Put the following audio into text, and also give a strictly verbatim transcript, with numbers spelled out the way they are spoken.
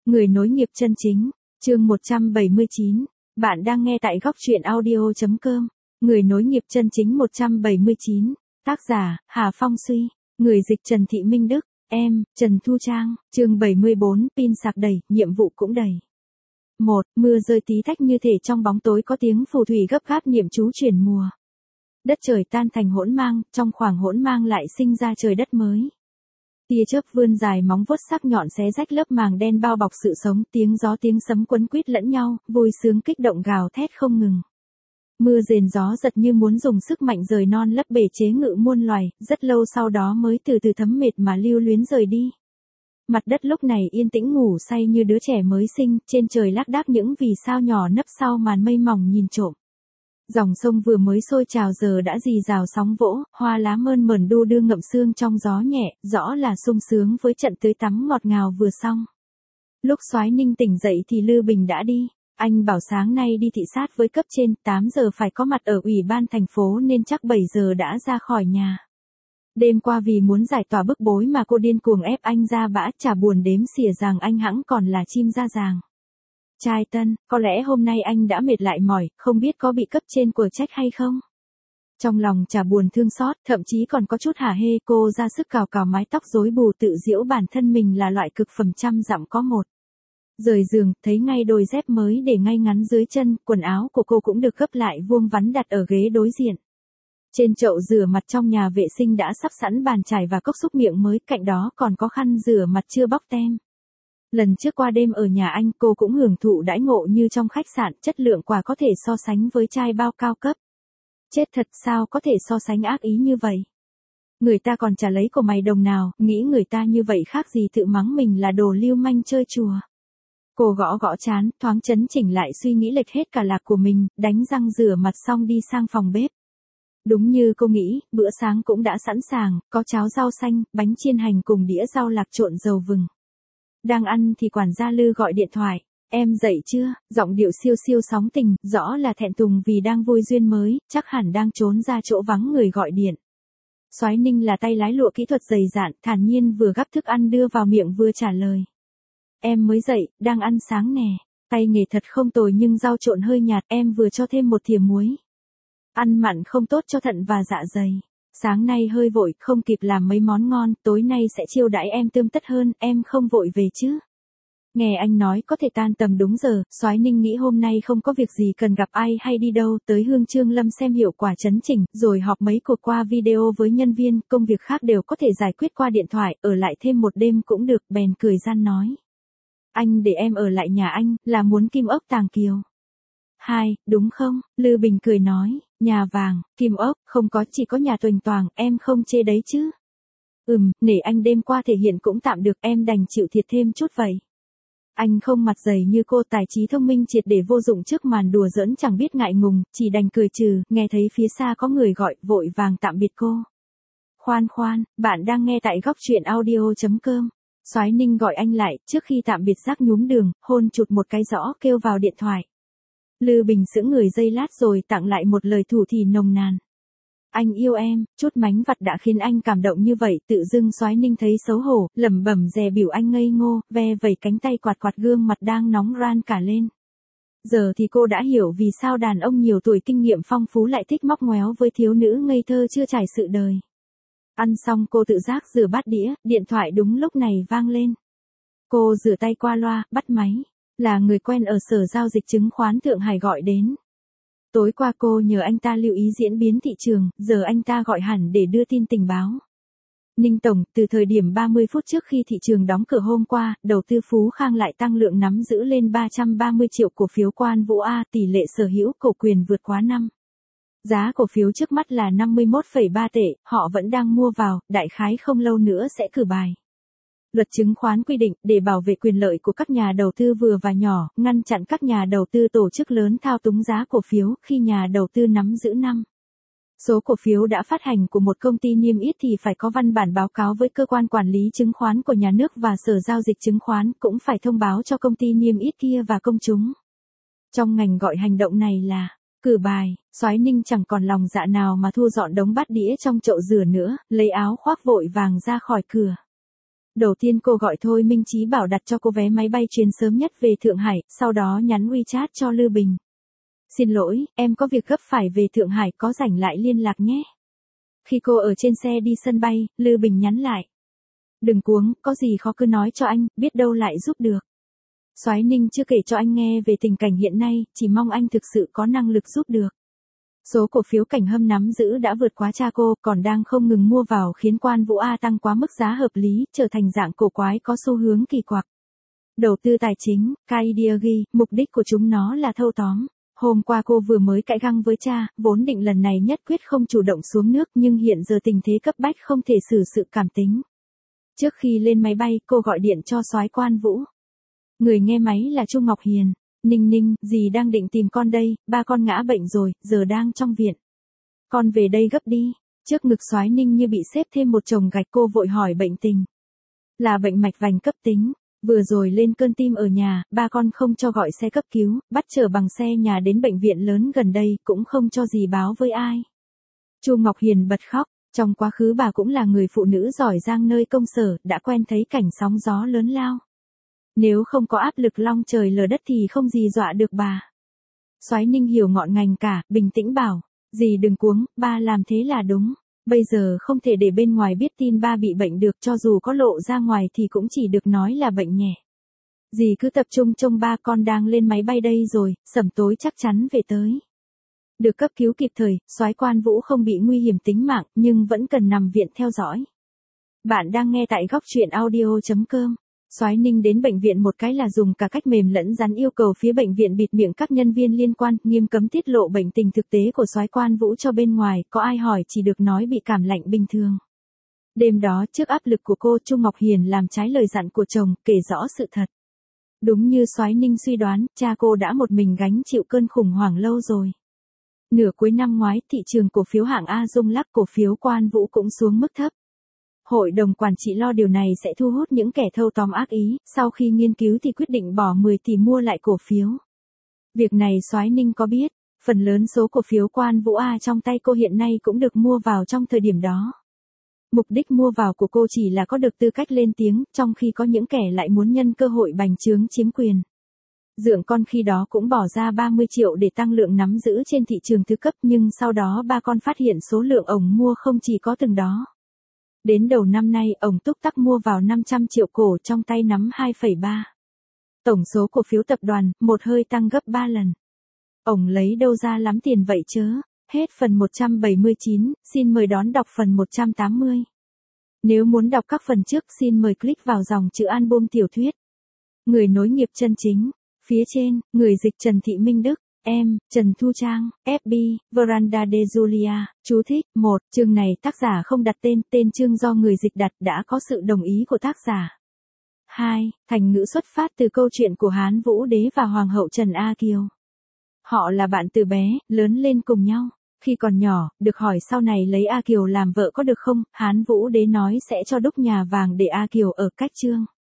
Người nối nghiệp chân chính, chương một trăm bảy mươi chín. Bạn đang nghe tại góc truyện audio chấm com. Người nối nghiệp chân chính một trăm bảy mươi chín. Tác giả, Hà Phong Suy. Người dịch Trần Thị Minh Đức. Em, Trần Thu Trang. Chương bảy mươi bốn, pin sạc đầy, nhiệm vụ cũng đầy. một. Mưa rơi tí tách như thể trong bóng tối có tiếng phù thủy gấp gáp niệm chú chuyển mùa. Đất trời tan thành hỗn mang, trong khoảng hỗn mang lại sinh ra trời đất mới. Tia chớp vươn dài móng vuốt sắc nhọn xé rách lớp màng đen bao bọc sự sống, tiếng gió tiếng sấm quấn quýt lẫn nhau, vui sướng kích động gào thét không ngừng. Mưa rền gió giật như muốn dùng sức mạnh rời non lấp bể chế ngự muôn loài, rất lâu sau đó mới từ từ thấm mệt mà lưu luyến rời đi. Mặt đất lúc này yên tĩnh ngủ say như đứa trẻ mới sinh, trên trời lác đác những vì sao nhỏ nấp sau màn mây mỏng nhìn trộm. Dòng sông vừa mới sôi trào giờ đã rì rào sóng vỗ, hoa lá mơn mởn đu đưa ngậm sương trong gió nhẹ, rõ là sung sướng với trận tưới tắm ngọt ngào vừa xong. Lúc Soái Ninh tỉnh dậy thì Lư Bình đã đi, anh bảo sáng nay đi thị sát với cấp trên, tám giờ phải có mặt ở ủy ban thành phố nên chắc bảy giờ đã ra khỏi nhà. Đêm qua vì muốn giải tỏa bức bối mà cô điên cuồng ép anh ra bã, chả buồn đếm xỉa rằng anh hẵng còn là chim ra ràng. Trai tân, có lẽ hôm nay anh đã mệt lại mỏi, không biết có bị cấp trên của trách hay không? Trong lòng chả buồn thương xót, thậm chí còn có chút hả hê, cô ra sức cào cào mái tóc rối bù tự giễu bản thân mình là loại cực phẩm trăm dặm có một. Rời giường, thấy ngay đôi dép mới để ngay ngắn dưới chân, quần áo của cô cũng được gấp lại vuông vắn đặt ở ghế đối diện. Trên chậu rửa mặt trong nhà vệ sinh đã sắp sẵn bàn chải và cốc súc miệng mới, cạnh đó còn có khăn rửa mặt chưa bóc tem. Lần trước qua đêm ở nhà anh cô cũng hưởng thụ đãi ngộ như trong khách sạn, chất lượng quà có thể so sánh với chai bao cao cấp. Chết thật, sao có thể so sánh ác ý như vậy? Người ta còn chả lấy của mày đồng nào, nghĩ người ta như vậy khác gì tự mắng mình là đồ lưu manh chơi chùa. Cô gõ gõ trán, thoáng chấn chỉnh lại suy nghĩ lệch hết cả lạc của mình, đánh răng rửa mặt xong đi sang phòng bếp. Đúng như cô nghĩ, bữa sáng cũng đã sẵn sàng, có cháo rau xanh, bánh chiên hành cùng đĩa rau lạc trộn dầu vừng. Đang ăn thì quản gia Lư gọi điện thoại. Em dậy chưa? Giọng điệu siêu siêu sóng tình, rõ là thẹn thùng vì đang vui duyên mới, chắc hẳn đang trốn ra chỗ vắng người gọi điện. Soái Ninh là tay lái lụa kỹ thuật dày dạn, thản nhiên vừa gắp thức ăn đưa vào miệng vừa trả lời. Em mới dậy, đang ăn sáng nè. Tay nghề thật không tồi nhưng rau trộn hơi nhạt, em vừa cho thêm một thìa muối. Ăn mặn không tốt cho thận và dạ dày. Sáng nay hơi vội, không kịp làm mấy món ngon, tối nay sẽ chiêu đãi em tươm tất hơn, em không vội về chứ? Nghe anh nói có thể tan tầm đúng giờ, Soái Ninh nghĩ hôm nay không có việc gì cần gặp ai hay đi đâu, tới Hương Trương Lâm xem hiệu quả chấn chỉnh, rồi họp mấy cuộc qua video với nhân viên, công việc khác đều có thể giải quyết qua điện thoại, ở lại thêm một đêm cũng được, bèn cười gian nói. Anh để em ở lại nhà anh, là muốn kim ốc tàng kiều. Hai, đúng không? Lư Bình cười nói, nhà vàng, kim ốc, không có, chỉ có nhà tuềnh toàng, em không chê đấy chứ. Ừm, nể anh đêm qua thể hiện cũng tạm được, em đành chịu thiệt thêm chút vậy. Anh không mặt dày như cô, tài trí thông minh triệt để vô dụng trước màn đùa giỡn chẳng biết ngại ngùng, chỉ đành cười trừ, nghe thấy phía xa có người gọi, vội vàng tạm biệt cô. Khoan khoan, bạn đang nghe tại góc truyện audio chấm com. Soái Ninh gọi anh lại, trước khi tạm biệt rác nhúm đường, hôn chụt một cái rõ kêu vào điện thoại. Lư Bình sững người giây lát rồi tặng lại một lời thủ thỉ nồng nàn. Anh yêu em, chút mánh vặt đã khiến anh cảm động như vậy, tự dưng Soái Ninh thấy xấu hổ, lẩm bẩm dè bỉu anh ngây ngô, ve vẩy cánh tay quạt quạt gương mặt đang nóng ran cả lên. Giờ thì cô đã hiểu vì sao đàn ông nhiều tuổi kinh nghiệm phong phú lại thích móc ngoéo với thiếu nữ ngây thơ chưa trải sự đời. Ăn xong cô tự giác rửa bát đĩa, điện thoại đúng lúc này vang lên. Cô rửa tay qua loa, bắt máy. Là người quen ở Sở Giao dịch Chứng khoán Thượng Hải gọi đến. Tối qua cô nhờ anh ta lưu ý diễn biến thị trường, giờ anh ta gọi hẳn để đưa tin tình báo. Ninh Tổng, từ thời điểm ba mươi phút trước khi thị trường đóng cửa hôm qua, đầu tư Phú Khang lại tăng lượng nắm giữ lên ba trăm ba mươi triệu cổ phiếu Quan Vũ A, tỷ lệ sở hữu cổ quyền vượt quá năm. Giá cổ phiếu trước mắt là năm mươi mốt phẩy ba tệ, họ vẫn đang mua vào, đại khái không lâu nữa sẽ cử bài. Luật chứng khoán quy định, để bảo vệ quyền lợi của các nhà đầu tư vừa và nhỏ, ngăn chặn các nhà đầu tư tổ chức lớn thao túng giá cổ phiếu, khi nhà đầu tư nắm giữ năm số cổ phiếu đã phát hành của một công ty niêm yết thì phải có văn bản báo cáo với cơ quan quản lý chứng khoán của nhà nước và Sở Giao dịch Chứng khoán, cũng phải thông báo cho công ty niêm yết kia và công chúng. Trong ngành gọi hành động này là cử bài. Soái Ninh chẳng còn lòng dạ nào mà thu dọn đống bát đĩa trong chậu rửa nữa, lấy áo khoác vội vàng ra khỏi cửa. Đầu tiên cô gọi Thôi Minh Chí bảo đặt cho cô vé máy bay chuyến sớm nhất về Thượng Hải, sau đó nhắn WeChat cho Lư Bình. Xin lỗi, em có việc gấp phải về Thượng Hải, có rảnh lại liên lạc nhé. Khi cô ở trên xe đi sân bay, Lư Bình nhắn lại. Đừng cuống, có gì khó cứ nói cho anh, biết đâu lại giúp được. Soái Ninh chưa kể cho anh nghe về tình cảnh hiện nay, chỉ mong anh thực sự có năng lực giúp được. Số cổ phiếu Cảnh Hâm nắm giữ đã vượt quá cha cô, còn đang không ngừng mua vào khiến Quan Vũ A tăng quá mức giá hợp lý, trở thành dạng cổ quái có xu hướng kỳ quặc. Đầu tư tài chính, Kaidiagi, mục đích của chúng nó là thâu tóm. Hôm qua cô vừa mới cãi găng với cha, vốn định lần này nhất quyết không chủ động xuống nước nhưng hiện giờ tình thế cấp bách không thể xử sự cảm tính. Trước khi lên máy bay, cô gọi điện cho soái Quan Vũ. Người nghe máy là Chu Ngọc Hiền. Ninh Ninh, dì đang định tìm con đây, ba con ngã bệnh rồi, giờ đang trong viện. Con về đây gấp đi. Trước ngực soái Ninh như bị xếp thêm một chồng gạch, cô vội hỏi bệnh tình. Là bệnh mạch vành cấp tính. Vừa rồi lên cơn tim ở nhà, ba con không cho gọi xe cấp cứu, bắt chở bằng xe nhà đến bệnh viện lớn gần đây, cũng không cho dì báo với ai. Chu Ngọc Hiền bật khóc, trong quá khứ bà cũng là người phụ nữ giỏi giang nơi công sở, đã quen thấy cảnh sóng gió lớn lao. Nếu không có áp lực long trời lở đất thì không gì dọa được bà. Soái Ninh hiểu ngọn ngành cả, bình tĩnh bảo, dì đừng cuống, ba làm thế là đúng. Bây giờ không thể để bên ngoài biết tin ba bị bệnh được, cho dù có lộ ra ngoài thì cũng chỉ được nói là bệnh nhẹ. Dì cứ tập trung trông ba, con đang lên máy bay đây rồi, sẩm tối chắc chắn về tới. Được cấp cứu kịp thời, soái Quan Vũ không bị nguy hiểm tính mạng, nhưng vẫn cần nằm viện theo dõi. Bạn đang nghe tại góc truyện audio chấm com. Soái Ninh đến bệnh viện một cái là dùng cả cách mềm lẫn rắn, yêu cầu phía bệnh viện bịt miệng các nhân viên liên quan, nghiêm cấm tiết lộ bệnh tình thực tế của soái Quan Vũ cho bên ngoài, có ai hỏi chỉ được nói bị cảm lạnh bình thường. Đêm đó, trước áp lực của cô, Chu Ngọc Hiền làm trái lời dặn của chồng, kể rõ sự thật. Đúng như soái Ninh suy đoán, cha cô đã một mình gánh chịu cơn khủng hoảng lâu rồi. Nửa cuối năm ngoái, thị trường cổ phiếu hạng A rung lắc, cổ phiếu Quan Vũ cũng xuống mức thấp. Hội đồng quản trị lo điều này sẽ thu hút những kẻ thâu tóm ác ý, sau khi nghiên cứu thì quyết định bỏ mười tỷ mua lại cổ phiếu. Việc này soái Ninh có biết, phần lớn số cổ phiếu Quan Vũ A trong tay cô hiện nay cũng được mua vào trong thời điểm đó. Mục đích mua vào của cô chỉ là có được tư cách lên tiếng, trong khi có những kẻ lại muốn nhân cơ hội bành trướng chiếm quyền. Dượng con khi đó cũng bỏ ra ba mươi triệu để tăng lượng nắm giữ trên thị trường thứ cấp, nhưng sau đó ba con phát hiện số lượng ổng mua không chỉ có từng đó. Đến đầu năm nay, ổng túc tắc mua vào năm trăm triệu cổ, trong tay nắm hai phẩy ba. Tổng số cổ phiếu tập đoàn, một hơi tăng gấp ba lần. Ổng lấy đâu ra lắm tiền vậy chớ? Hết phần một trăm bảy mươi chín, xin mời đón đọc phần một trăm tám mươi. Nếu muốn đọc các phần trước, xin mời click vào dòng chữ album tiểu thuyết. Người nối nghiệp chân chính. Phía trên, người dịch Trần Thị Minh Đức. Em, Trần Thu Trang, ép bê, Veranda de Julia, chú thích, một, chương này tác giả không đặt tên, tên chương do người dịch đặt, đã có sự đồng ý của tác giả. hai, thành ngữ xuất phát từ câu chuyện của Hán Vũ Đế và Hoàng hậu Trần A Kiều. Họ là bạn từ bé, lớn lên cùng nhau. Khi còn nhỏ, được hỏi sau này lấy A Kiều làm vợ có được không, Hán Vũ Đế nói sẽ cho đúc nhà vàng để A Kiều ở cách chương.